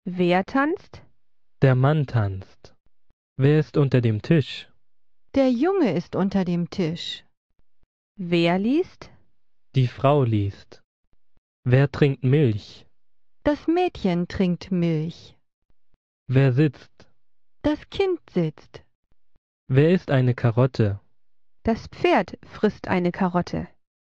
Wer tanzt? Der Mann tanzt. Wer ist unter dem Tisch? Der Junge ist unter dem Tisch. Wer liest? Die Frau liest. Wer trinkt Milch? Das Mädchen trinkt Milch. Wer sitzt? Das Kind sitzt. Wer ist eine Karotte? Das Pferd frisst eine Karotte.